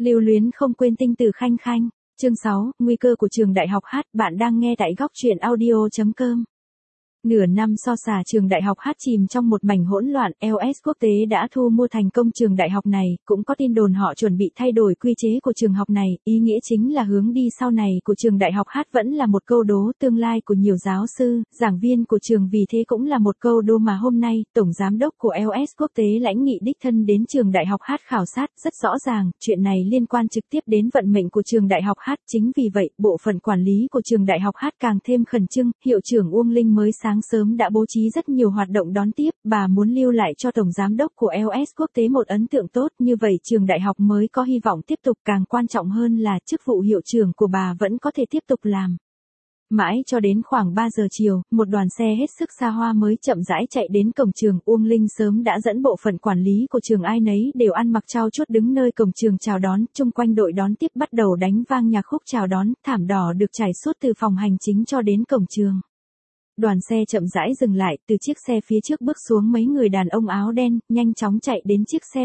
Lưu luyến không quên tinh từ khanh khanh. Chương 6, nguy cơ của trường đại học H. Bạn đang nghe tại góc truyện audio.com. Nửa năm so sả trường đại học H chìm trong một mảnh hỗn loạn, LS Quốc tế đã thu mua thành công trường đại học này, cũng có tin đồn họ chuẩn bị thay đổi quy chế của trường học này, ý nghĩa chính là hướng đi sau này của trường đại học H vẫn là một câu đố tương lai của nhiều giáo sư, giảng viên của trường, vì thế cũng là một câu đố mà hôm nay, Tổng Giám đốc của LS Quốc tế Lãnh Nghị đích thân đến trường đại học H khảo sát. Rất rõ ràng, chuyện này liên quan trực tiếp đến vận mệnh của trường đại học H, chính vì vậy, bộ phận quản lý của trường đại học H càng thêm khẩn trương. Hiệu trưởng Uông Linh mới sáng sớm đã bố trí rất nhiều hoạt động đón tiếp, bà muốn lưu lại cho Tổng Giám đốc của LS Quốc tế một ấn tượng tốt, như vậy trường đại học mới có hy vọng tiếp tục, càng quan trọng hơn là chức vụ hiệu trưởng của bà vẫn có thể tiếp tục làm. Mãi cho đến khoảng 3 giờ chiều, một đoàn xe hết sức xa hoa mới chậm rãi chạy đến cổng trường. Uông Linh sớm đã dẫn bộ phận quản lý của trường, ai nấy đều ăn mặc trau chuốt đứng nơi cổng trường chào đón, chung quanh đội đón tiếp bắt đầu đánh vang nhạc khúc chào đón, thảm đỏ được trải suốt từ phòng hành chính cho đến cổng trường. Đoàn xe chậm rãi dừng lại, từ chiếc xe phía trước bước xuống mấy người đàn ông áo đen, nhanh chóng chạy đến chiếc xe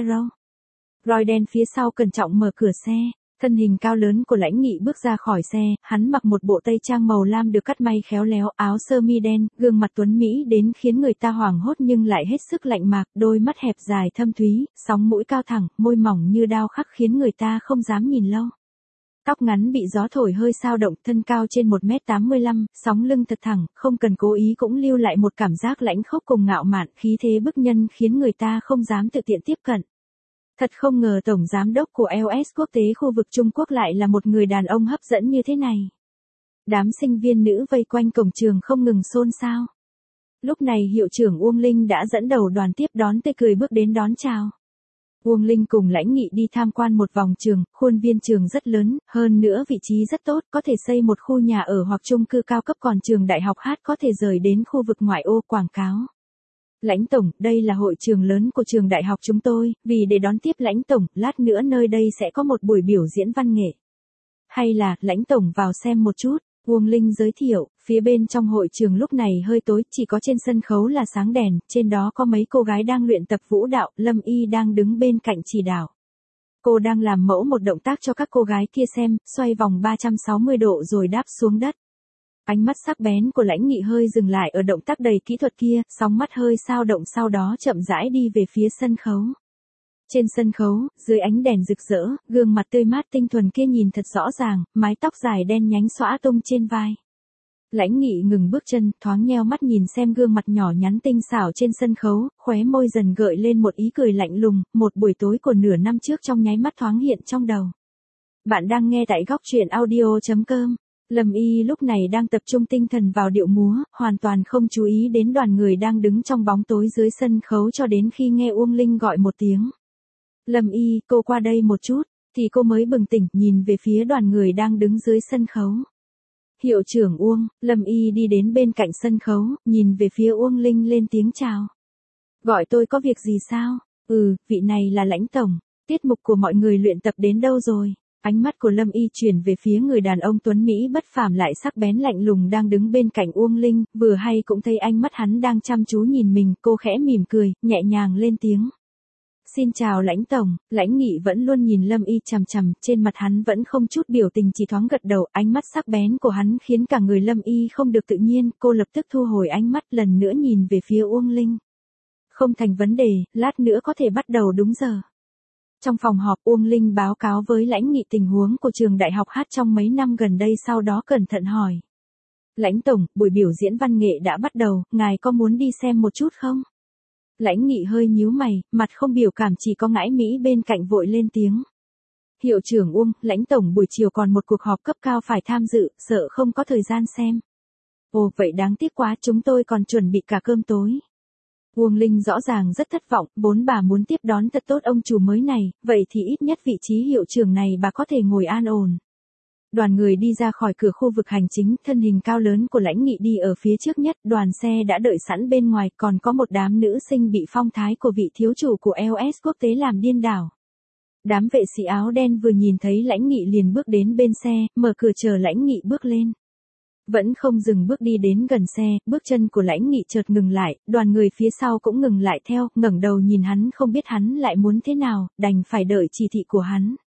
Roy đen phía sau cẩn trọng mở cửa xe. Thân hình cao lớn của Lãnh Nghị bước ra khỏi xe, hắn mặc một bộ tây trang màu lam được cắt may khéo léo, áo sơ mi đen, gương mặt tuấn mỹ đến khiến người ta hoảng hốt nhưng lại hết sức lạnh mạc, đôi mắt hẹp dài thâm thúy, sóng mũi cao thẳng, môi mỏng như đao khắc khiến người ta không dám nhìn lâu. Tóc ngắn bị gió thổi hơi xao động, thân cao trên 1m85, sóng lưng thật thẳng, không cần cố ý cũng lưu lại một cảm giác lãnh khốc cùng ngạo mạn, khí thế bức nhân khiến người ta không dám tự tiện tiếp cận. Thật không ngờ Tổng Giám đốc của LS Quốc tế khu vực Trung Quốc lại là một người đàn ông hấp dẫn như thế này. Đám sinh viên nữ vây quanh cổng trường không ngừng xôn xao. Lúc này hiệu trưởng Uông Linh đã dẫn đầu đoàn tiếp đón, tươi cười bước đến đón chào. Uông Linh cùng Lãnh Nghị đi tham quan một vòng trường, khuôn viên trường rất lớn, hơn nữa vị trí rất tốt, có thể xây một khu nhà ở hoặc chung cư cao cấp, còn trường đại học H có thể rời đến khu vực ngoại ô. Quảng cáo. Lãnh Tổng, đây là hội trường lớn của trường đại học chúng tôi, vì để đón tiếp Lãnh Tổng, lát nữa nơi đây sẽ có một buổi biểu diễn văn nghệ. Hay là, Lãnh Tổng vào xem một chút, Uông Linh giới thiệu. Phía bên trong hội trường lúc này hơi tối, chỉ có trên sân khấu là sáng đèn, trên đó có mấy cô gái đang luyện tập vũ đạo, Lâm Y đang đứng bên cạnh chỉ đạo. Cô đang làm mẫu một động tác cho các cô gái kia xem, xoay vòng 360 độ rồi đáp xuống đất. Ánh mắt sắc bén của Lãnh Nghị hơi dừng lại ở động tác đầy kỹ thuật kia, sóng mắt hơi xao động, sau đó chậm rãi đi về phía sân khấu. Trên sân khấu, dưới ánh đèn rực rỡ, gương mặt tươi mát tinh thuần kia nhìn thật rõ ràng, mái tóc dài đen nhánh xõa tung trên vai. Lãnh Nghị ngừng bước chân, thoáng nheo mắt nhìn xem gương mặt nhỏ nhắn tinh xảo trên sân khấu, khóe môi dần gợi lên một ý cười lạnh lùng, một buổi tối của nửa năm trước trong nháy mắt thoáng hiện trong đầu. Bạn đang nghe tại góc truyện audio.com. Lâm Y lúc này đang tập trung tinh thần vào điệu múa, hoàn toàn không chú ý đến đoàn người đang đứng trong bóng tối dưới sân khấu, cho đến khi nghe Uông Linh gọi một tiếng. Lâm Y, cô qua đây một chút, thì cô mới bừng tỉnh, nhìn về phía đoàn người đang đứng dưới sân khấu. Hiệu trưởng Uông. Lâm Y đi đến bên cạnh sân khấu, nhìn về phía Uông Linh lên tiếng chào. Gọi tôi có việc gì sao? Vị này là Lãnh Tổng. Tiết mục của mọi người luyện tập đến đâu rồi? Ánh mắt của Lâm Y chuyển về phía người đàn ông tuấn Mỹ bất phàm lại sắc bén lạnh lùng đang đứng bên cạnh Uông Linh, vừa hay cũng thấy ánh mắt hắn đang chăm chú nhìn mình, cô khẽ mỉm cười, nhẹ nhàng lên tiếng. Xin chào Lãnh Tổng. Lãnh Nghị vẫn luôn nhìn Lâm Y chằm chằm, trên mặt hắn vẫn không chút biểu tình, chỉ thoáng gật đầu, ánh mắt sắc bén của hắn khiến cả người Lâm Y không được tự nhiên, cô lập tức thu hồi ánh mắt, lần nữa nhìn về phía Uông Linh. Không thành vấn đề, lát nữa có thể bắt đầu đúng giờ. Trong phòng họp, Uông Linh báo cáo với Lãnh Nghị tình huống của trường đại học H trong mấy năm gần đây, sau đó cẩn thận hỏi. Lãnh Tổng, buổi biểu diễn văn nghệ đã bắt đầu, ngài có muốn đi xem một chút không? Lãnh Nghị hơi nhíu mày, mặt không biểu cảm, chỉ có ngãi Mỹ bên cạnh vội lên tiếng. Hiệu trưởng Uông, Lãnh Tổng buổi chiều còn một cuộc họp cấp cao phải tham dự, sợ không có thời gian xem. Ồ, vậy đáng tiếc quá, chúng tôi còn chuẩn bị cả cơm tối. Uông Linh rõ ràng rất thất vọng, vốn bà muốn tiếp đón thật tốt ông chủ mới này, vậy thì ít nhất vị trí hiệu trưởng này bà có thể ngồi an ổn. Đoàn người đi ra khỏi cửa khu vực hành chính, thân hình cao lớn của Lãnh Nghị đi ở phía trước nhất, đoàn xe đã đợi sẵn bên ngoài, còn có một đám nữ sinh bị phong thái của vị thiếu chủ của LS Quốc tế làm điên đảo. Đám vệ sĩ áo đen vừa nhìn thấy Lãnh Nghị liền bước đến bên xe, mở cửa chờ Lãnh Nghị bước lên. Vẫn không dừng bước đi đến gần xe, bước chân của Lãnh Nghị chợt ngừng lại, đoàn người phía sau cũng ngừng lại theo, ngẩng đầu nhìn hắn, không biết hắn lại muốn thế nào, đành phải đợi chỉ thị của hắn.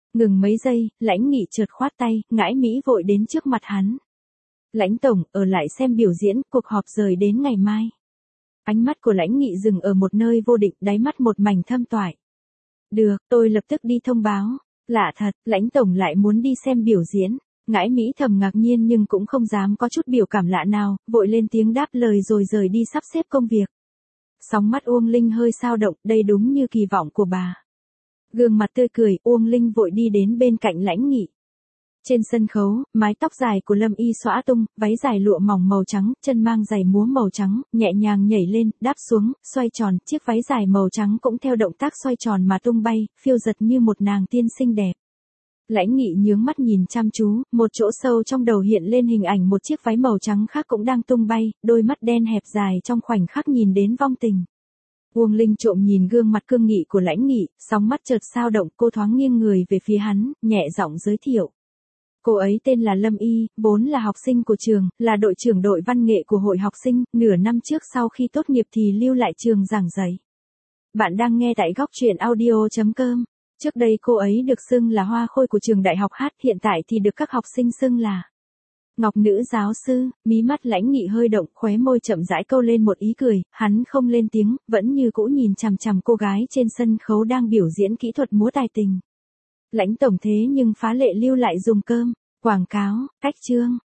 Ngừng mấy giây, Lãnh Nghị chợt khoát tay, Ngãi Mỹ vội đến trước mặt hắn. Lãnh tổng, ở lại xem biểu diễn, cuộc họp rời đến ngày mai. Ánh mắt của Lãnh Nghị dừng ở một nơi vô định, đáy mắt một mảnh thâm toại. Được, tôi lập tức đi thông báo. Lạ thật, Lãnh tổng lại muốn đi xem biểu diễn. Ngãi Mỹ thầm ngạc nhiên nhưng cũng không dám có chút biểu cảm lạ nào, vội lên tiếng đáp lời rồi rời đi sắp xếp công việc. Sóng mắt Uông Linh hơi xao động, đây đúng như kỳ vọng của bà. Gương mặt tươi cười, Uông Linh vội đi đến bên cạnh Lãnh Nghị. Trên sân khấu, mái tóc dài của Lâm Y xõa tung, váy dài lụa mỏng màu trắng, chân mang giày múa màu trắng, nhẹ nhàng nhảy lên, đáp xuống, xoay tròn, chiếc váy dài màu trắng cũng theo động tác xoay tròn mà tung bay, phiêu giật như một nàng tiên xinh đẹp. Lãnh Nghị nhướng mắt nhìn chăm chú, một chỗ sâu trong đầu hiện lên hình ảnh một chiếc váy màu trắng khác cũng đang tung bay, đôi mắt đen hẹp dài trong khoảnh khắc nhìn đến vong tình. Uông Linh trộm nhìn gương mặt cương nghị của Lãnh Nghị, sóng mắt chợt xao động, cô thoáng nghiêng người về phía hắn, nhẹ giọng giới thiệu. Cô ấy tên là Lâm Y, vốn là học sinh của trường, là đội trưởng đội văn nghệ của hội học sinh, nửa năm trước sau khi tốt nghiệp thì lưu lại trường giảng dạy. Bạn đang nghe tại góc truyện audio.com. Trước đây cô ấy được xưng là hoa khôi của trường đại học hát, hiện tại thì được các học sinh xưng là Ngọc nữ giáo sư. Mí mắt Lãnh Nghị hơi động, khóe môi chậm rãi câu lên một ý cười, hắn không lên tiếng, vẫn như cũ nhìn chằm chằm cô gái trên sân khấu đang biểu diễn kỹ thuật múa tài tình. Lãnh tổng thế nhưng phá lệ lưu lại dùng cơm, quảng cáo, cách chương.